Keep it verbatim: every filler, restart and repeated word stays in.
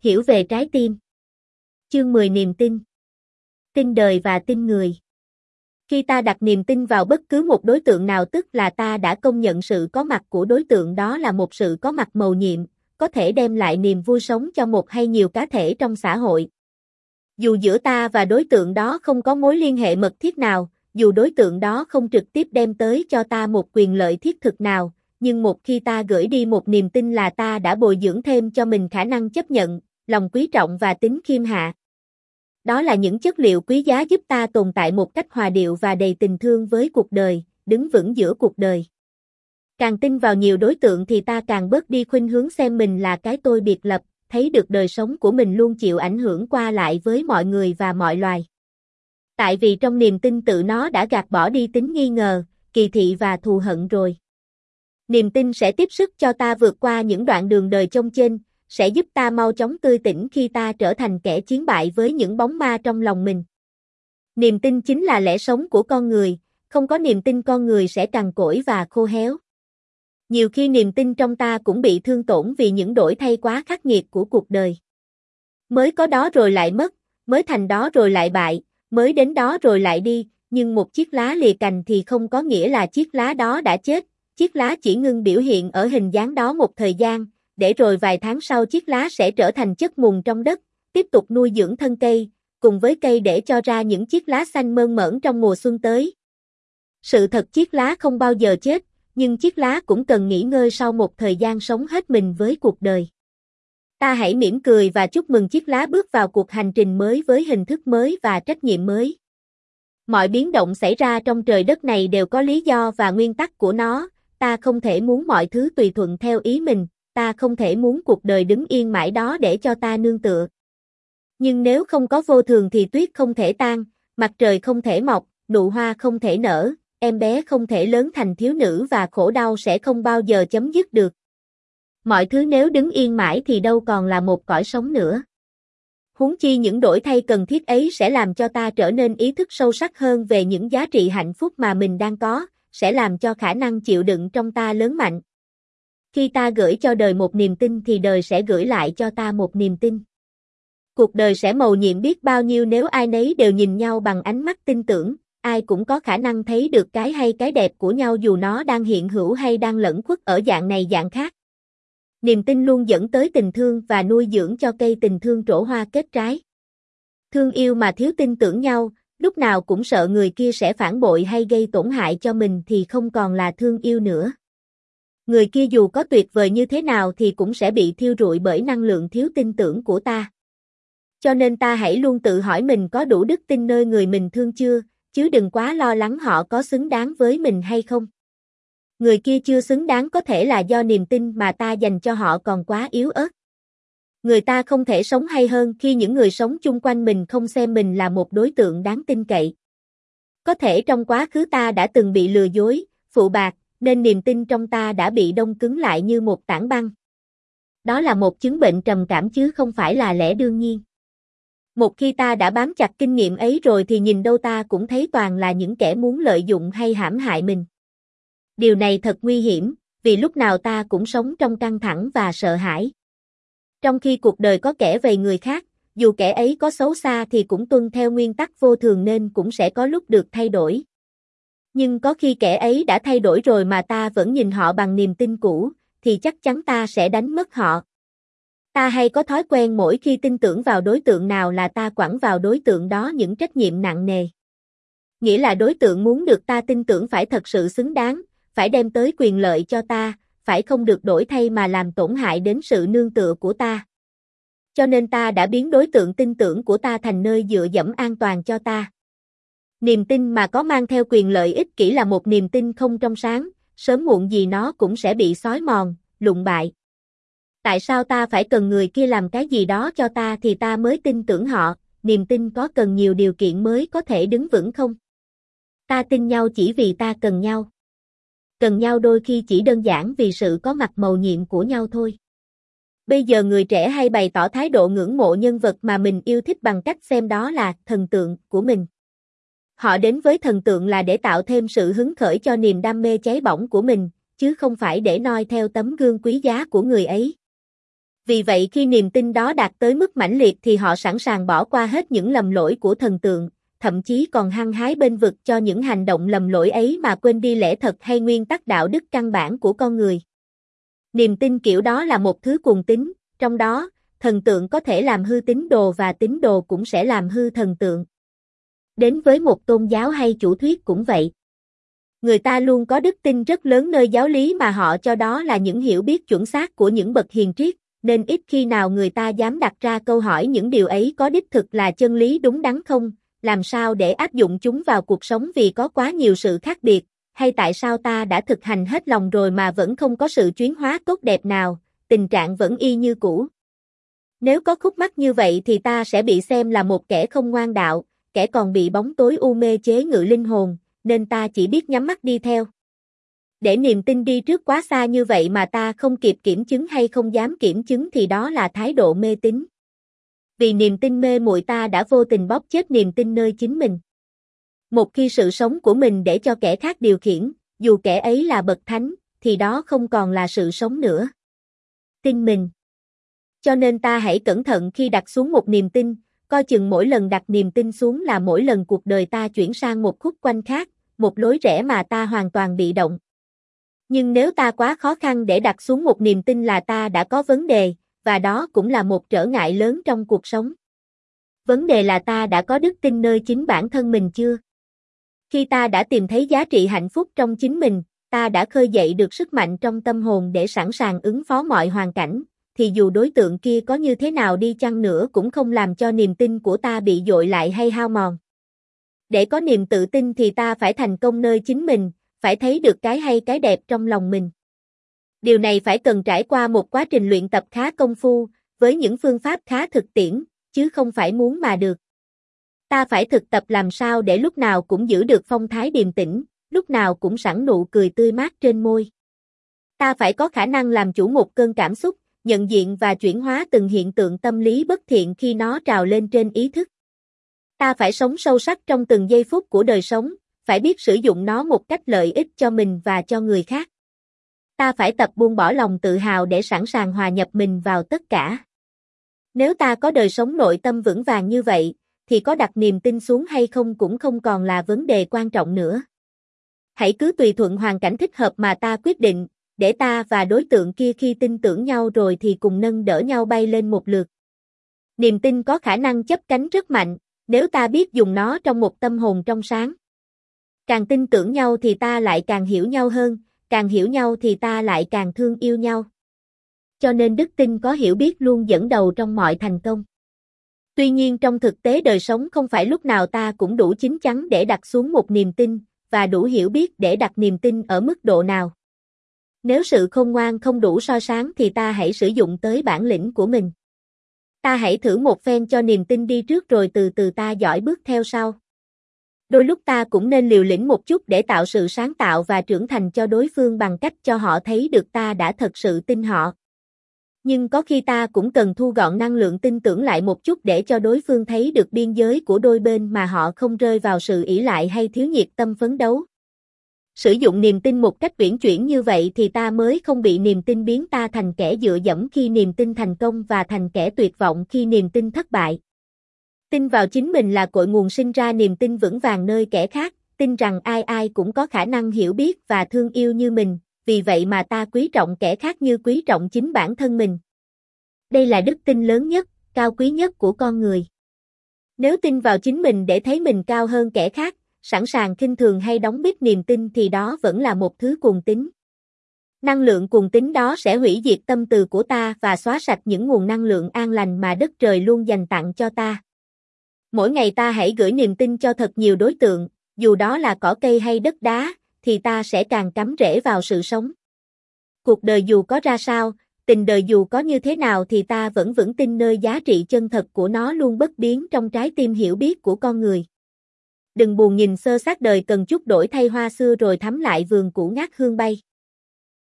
Hiểu về trái tim. Chương mười Niềm tin. Tin đời và tin người. Khi ta đặt niềm tin vào bất cứ một đối tượng nào tức là ta đã công nhận sự có mặt của đối tượng đó là một sự có mặt mầu nhiệm, có thể đem lại niềm vui sống cho một hay nhiều cá thể trong xã hội. Dù giữa ta và đối tượng đó không có mối liên hệ mật thiết nào, dù đối tượng đó không trực tiếp đem tới cho ta một quyền lợi thiết thực nào, nhưng một khi ta gửi đi một niềm tin là ta đã bồi dưỡng thêm cho mình khả năng chấp nhận, lòng quý trọng và tính khiêm hạ. Đó là những chất liệu quý giá giúp ta tồn tại một cách hòa điệu và đầy tình thương với cuộc đời, đứng vững giữa cuộc đời. Càng tin vào nhiều đối tượng thì ta càng bớt đi khuynh hướng xem mình là cái tôi biệt lập, thấy được đời sống của mình luôn chịu ảnh hưởng qua lại với mọi người và mọi loài. Tại vì trong niềm tin tự nó đã gạt bỏ đi tính nghi ngờ, kỳ thị và thù hận rồi. Niềm tin sẽ tiếp sức cho ta vượt qua những đoạn đường đời chông chênh, sẽ giúp ta mau chóng tươi tỉnh khi ta trở thành kẻ chiến bại với những bóng ma trong lòng mình. Niềm tin chính là lẽ sống của con người, không có niềm tin con người sẽ cằn cỗi và khô héo. Nhiều khi niềm tin trong ta cũng bị thương tổn vì những đổi thay quá khắc nghiệt của cuộc đời. Mới có đó rồi lại mất, mới thành đó rồi lại bại, mới đến đó rồi lại đi, nhưng một chiếc lá lìa cành thì không có nghĩa là chiếc lá đó đã chết, chiếc lá chỉ ngưng biểu hiện ở hình dáng đó một thời gian, để rồi vài tháng sau chiếc lá sẽ trở thành chất mùn trong đất, tiếp tục nuôi dưỡng thân cây, cùng với cây để cho ra những chiếc lá xanh mơn mởn trong mùa xuân tới. Sự thật chiếc lá không bao giờ chết, nhưng chiếc lá cũng cần nghỉ ngơi sau một thời gian sống hết mình với cuộc đời. Ta hãy mỉm cười và chúc mừng chiếc lá bước vào cuộc hành trình mới với hình thức mới và trách nhiệm mới. Mọi biến động xảy ra trong trời đất này đều có lý do và nguyên tắc của nó, ta không thể muốn mọi thứ tùy thuận theo ý mình, ta không thể muốn cuộc đời đứng yên mãi đó để cho ta nương tựa. Nhưng nếu không có vô thường thì tuyết không thể tan, mặt trời không thể mọc, nụ hoa không thể nở, em bé không thể lớn thành thiếu nữ và khổ đau sẽ không bao giờ chấm dứt được. Mọi thứ nếu đứng yên mãi thì đâu còn là một cõi sống nữa. Huống chi những đổi thay cần thiết ấy sẽ làm cho ta trở nên ý thức sâu sắc hơn về những giá trị hạnh phúc mà mình đang có, sẽ làm cho khả năng chịu đựng trong ta lớn mạnh. Khi ta gửi cho đời một niềm tin thì đời sẽ gửi lại cho ta một niềm tin. Cuộc đời sẽ mầu nhiệm biết bao nhiêu nếu ai nấy đều nhìn nhau bằng ánh mắt tin tưởng, ai cũng có khả năng thấy được cái hay cái đẹp của nhau dù nó đang hiện hữu hay đang lẫn khuất ở dạng này dạng khác. Niềm tin luôn dẫn tới tình thương và nuôi dưỡng cho cây tình thương trổ hoa kết trái. Thương yêu mà thiếu tin tưởng nhau, lúc nào cũng sợ người kia sẽ phản bội hay gây tổn hại cho mình thì không còn là thương yêu nữa. Người kia dù có tuyệt vời như thế nào thì cũng sẽ bị thiêu rụi bởi năng lượng thiếu tin tưởng của ta. Cho nên ta hãy luôn tự hỏi mình có đủ đức tin nơi người mình thương chưa, chứ đừng quá lo lắng họ có xứng đáng với mình hay không. Người kia chưa xứng đáng có thể là do niềm tin mà ta dành cho họ còn quá yếu ớt. Người ta không thể sống hay hơn khi những người sống chung quanh mình không xem mình là một đối tượng đáng tin cậy. Có thể trong quá khứ ta đã từng bị lừa dối, phụ bạc, nên niềm tin trong ta đã bị đông cứng lại như một tảng băng. Đó là một chứng bệnh trầm cảm chứ không phải là lẽ đương nhiên. Một khi ta đã bám chặt kinh nghiệm ấy rồi thì nhìn đâu ta cũng thấy toàn là những kẻ muốn lợi dụng hay hãm hại mình. Điều này thật nguy hiểm, vì lúc nào ta cũng sống trong căng thẳng và sợ hãi. Trong khi cuộc đời có kẻ vầy người khác, dù kẻ ấy có xấu xa thì cũng tuân theo nguyên tắc vô thường nên cũng sẽ có lúc được thay đổi. Nhưng có khi kẻ ấy đã thay đổi rồi mà ta vẫn nhìn họ bằng niềm tin cũ, thì chắc chắn ta sẽ đánh mất họ. Ta hay có thói quen mỗi khi tin tưởng vào đối tượng nào là ta quẳng vào đối tượng đó những trách nhiệm nặng nề. Nghĩa là đối tượng muốn được ta tin tưởng phải thật sự xứng đáng, phải đem tới quyền lợi cho ta, phải không được đổi thay mà làm tổn hại đến sự nương tựa của ta. Cho nên ta đã biến đối tượng tin tưởng của ta thành nơi dựa dẫm an toàn cho ta. Niềm tin mà có mang theo quyền lợi ích kỷ là một niềm tin không trong sáng, sớm muộn gì nó cũng sẽ bị xói mòn, lụng bại. Tại sao ta phải cần người kia làm cái gì đó cho ta thì ta mới tin tưởng họ, niềm tin có cần nhiều điều kiện mới có thể đứng vững không? Ta tin nhau chỉ vì ta cần nhau. Cần nhau đôi khi chỉ đơn giản vì sự có mặt mầu nhiệm của nhau thôi. Bây giờ người trẻ hay bày tỏ thái độ ngưỡng mộ nhân vật mà mình yêu thích bằng cách xem đó là thần tượng của mình. Họ đến với thần tượng là để tạo thêm sự hứng khởi cho niềm đam mê cháy bỏng của mình, chứ không phải để noi theo tấm gương quý giá của người ấy. Vì vậy khi niềm tin đó đạt tới mức mãnh liệt thì họ sẵn sàng bỏ qua hết những lầm lỗi của thần tượng, thậm chí còn hăng hái bênh vực cho những hành động lầm lỗi ấy mà quên đi lẽ thật hay nguyên tắc đạo đức căn bản của con người. Niềm tin kiểu đó là một thứ cuồng tín, trong đó, thần tượng có thể làm hư tín đồ và tín đồ cũng sẽ làm hư thần tượng. Đến với một tôn giáo hay chủ thuyết cũng vậy. Người ta luôn có đức tin rất lớn nơi giáo lý mà họ cho đó là những hiểu biết chuẩn xác của những bậc hiền triết, nên ít khi nào người ta dám đặt ra câu hỏi những điều ấy có đích thực là chân lý đúng đắn không, làm sao để áp dụng chúng vào cuộc sống vì có quá nhiều sự khác biệt, hay tại sao ta đã thực hành hết lòng rồi mà vẫn không có sự chuyển hóa tốt đẹp nào, tình trạng vẫn y như cũ. Nếu có khúc mắc như vậy thì ta sẽ bị xem là một kẻ không ngoan đạo, kẻ còn bị bóng tối u mê chế ngự linh hồn, nên ta chỉ biết nhắm mắt đi theo. Để niềm tin đi trước quá xa như vậy mà ta không kịp kiểm chứng hay không dám kiểm chứng thì đó là thái độ mê tín. Vì niềm tin mê muội ta đã vô tình bóp chết niềm tin nơi chính mình. Một khi sự sống của mình để cho kẻ khác điều khiển, dù kẻ ấy là bậc thánh, thì đó không còn là sự sống nữa. Tin mình. Cho nên ta hãy cẩn thận khi đặt xuống một niềm tin, coi chừng mỗi lần đặt niềm tin xuống là mỗi lần cuộc đời ta chuyển sang một khúc quanh khác, một lối rẽ mà ta hoàn toàn bị động. Nhưng nếu ta quá khó khăn để đặt xuống một niềm tin là ta đã có vấn đề, và đó cũng là một trở ngại lớn trong cuộc sống. Vấn đề là ta đã có đức tin nơi chính bản thân mình chưa? Khi ta đã tìm thấy giá trị hạnh phúc trong chính mình, ta đã khơi dậy được sức mạnh trong tâm hồn để sẵn sàng ứng phó mọi hoàn cảnh, thì dù đối tượng kia có như thế nào đi chăng nữa cũng không làm cho niềm tin của ta bị dội lại hay hao mòn. Để có niềm tự tin thì ta phải thành công nơi chính mình, phải thấy được cái hay cái đẹp trong lòng mình. Điều này phải cần trải qua một quá trình luyện tập khá công phu, với những phương pháp khá thực tiễn, chứ không phải muốn mà được. Ta phải thực tập làm sao để lúc nào cũng giữ được phong thái điềm tĩnh, lúc nào cũng sẵn nụ cười tươi mát trên môi. Ta phải có khả năng làm chủ một cơn cảm xúc, nhận diện và chuyển hóa từng hiện tượng tâm lý bất thiện khi nó trào lên trên ý thức. Ta phải sống sâu sắc trong từng giây phút của đời sống, phải biết sử dụng nó một cách lợi ích cho mình và cho người khác. Ta phải tập buông bỏ lòng tự hào để sẵn sàng hòa nhập mình vào tất cả. Nếu ta có đời sống nội tâm vững vàng như vậy, thì có đặt niềm tin xuống hay không cũng không còn là vấn đề quan trọng nữa. Hãy cứ tùy thuận hoàn cảnh thích hợp mà ta quyết định, để ta và đối tượng kia khi tin tưởng nhau rồi thì cùng nâng đỡ nhau bay lên một lượt. Niềm tin có khả năng chớp cánh rất mạnh, nếu ta biết dùng nó trong một tâm hồn trong sáng. Càng tin tưởng nhau thì ta lại càng hiểu nhau hơn, càng hiểu nhau thì ta lại càng thương yêu nhau. Cho nên đức tin có hiểu biết luôn dẫn đầu trong mọi thành công. Tuy nhiên trong thực tế đời sống không phải lúc nào ta cũng đủ chín chắn để đặt xuống một niềm tin, và đủ hiểu biết để đặt niềm tin ở mức độ nào. Nếu sự khôn ngoan không đủ soi sáng thì ta hãy sử dụng tới bản lĩnh của mình. Ta hãy thử một phen cho niềm tin đi trước rồi từ từ ta dõi bước theo sau. Đôi lúc ta cũng nên liều lĩnh một chút để tạo sự sáng tạo và trưởng thành cho đối phương bằng cách cho họ thấy được ta đã thật sự tin họ. Nhưng có khi ta cũng cần thu gọn năng lượng tin tưởng lại một chút để cho đối phương thấy được biên giới của đôi bên mà họ không rơi vào sự ỷ lại hay thiếu nhiệt tâm phấn đấu. Sử dụng niềm tin một cách uyển chuyển như vậy thì ta mới không bị niềm tin biến ta thành kẻ dựa dẫm khi niềm tin thành công và thành kẻ tuyệt vọng khi niềm tin thất bại. Tin vào chính mình là cội nguồn sinh ra niềm tin vững vàng nơi kẻ khác, tin rằng ai ai cũng có khả năng hiểu biết và thương yêu như mình, vì vậy mà ta quý trọng kẻ khác như quý trọng chính bản thân mình. Đây là đức tin lớn nhất, cao quý nhất của con người. Nếu tin vào chính mình để thấy mình cao hơn kẻ khác, sẵn sàng khinh thường hay đóng bít niềm tin thì đó vẫn là một thứ cuồng tín. Năng lượng cuồng tín đó sẽ hủy diệt tâm từ của ta và xóa sạch những nguồn năng lượng an lành mà đất trời luôn dành tặng cho ta. Mỗi ngày ta hãy gửi niềm tin cho thật nhiều đối tượng, dù đó là cỏ cây hay đất đá, thì ta sẽ càng cắm rễ vào sự sống. Cuộc đời dù có ra sao, tình đời dù có như thế nào thì ta vẫn vững tin nơi giá trị chân thật của nó luôn bất biến trong trái tim hiểu biết của con người. Đừng buồn nhìn sơ xác đời cần chút đổi thay hoa xưa rồi thắm lại vườn cũ ngát hương bay.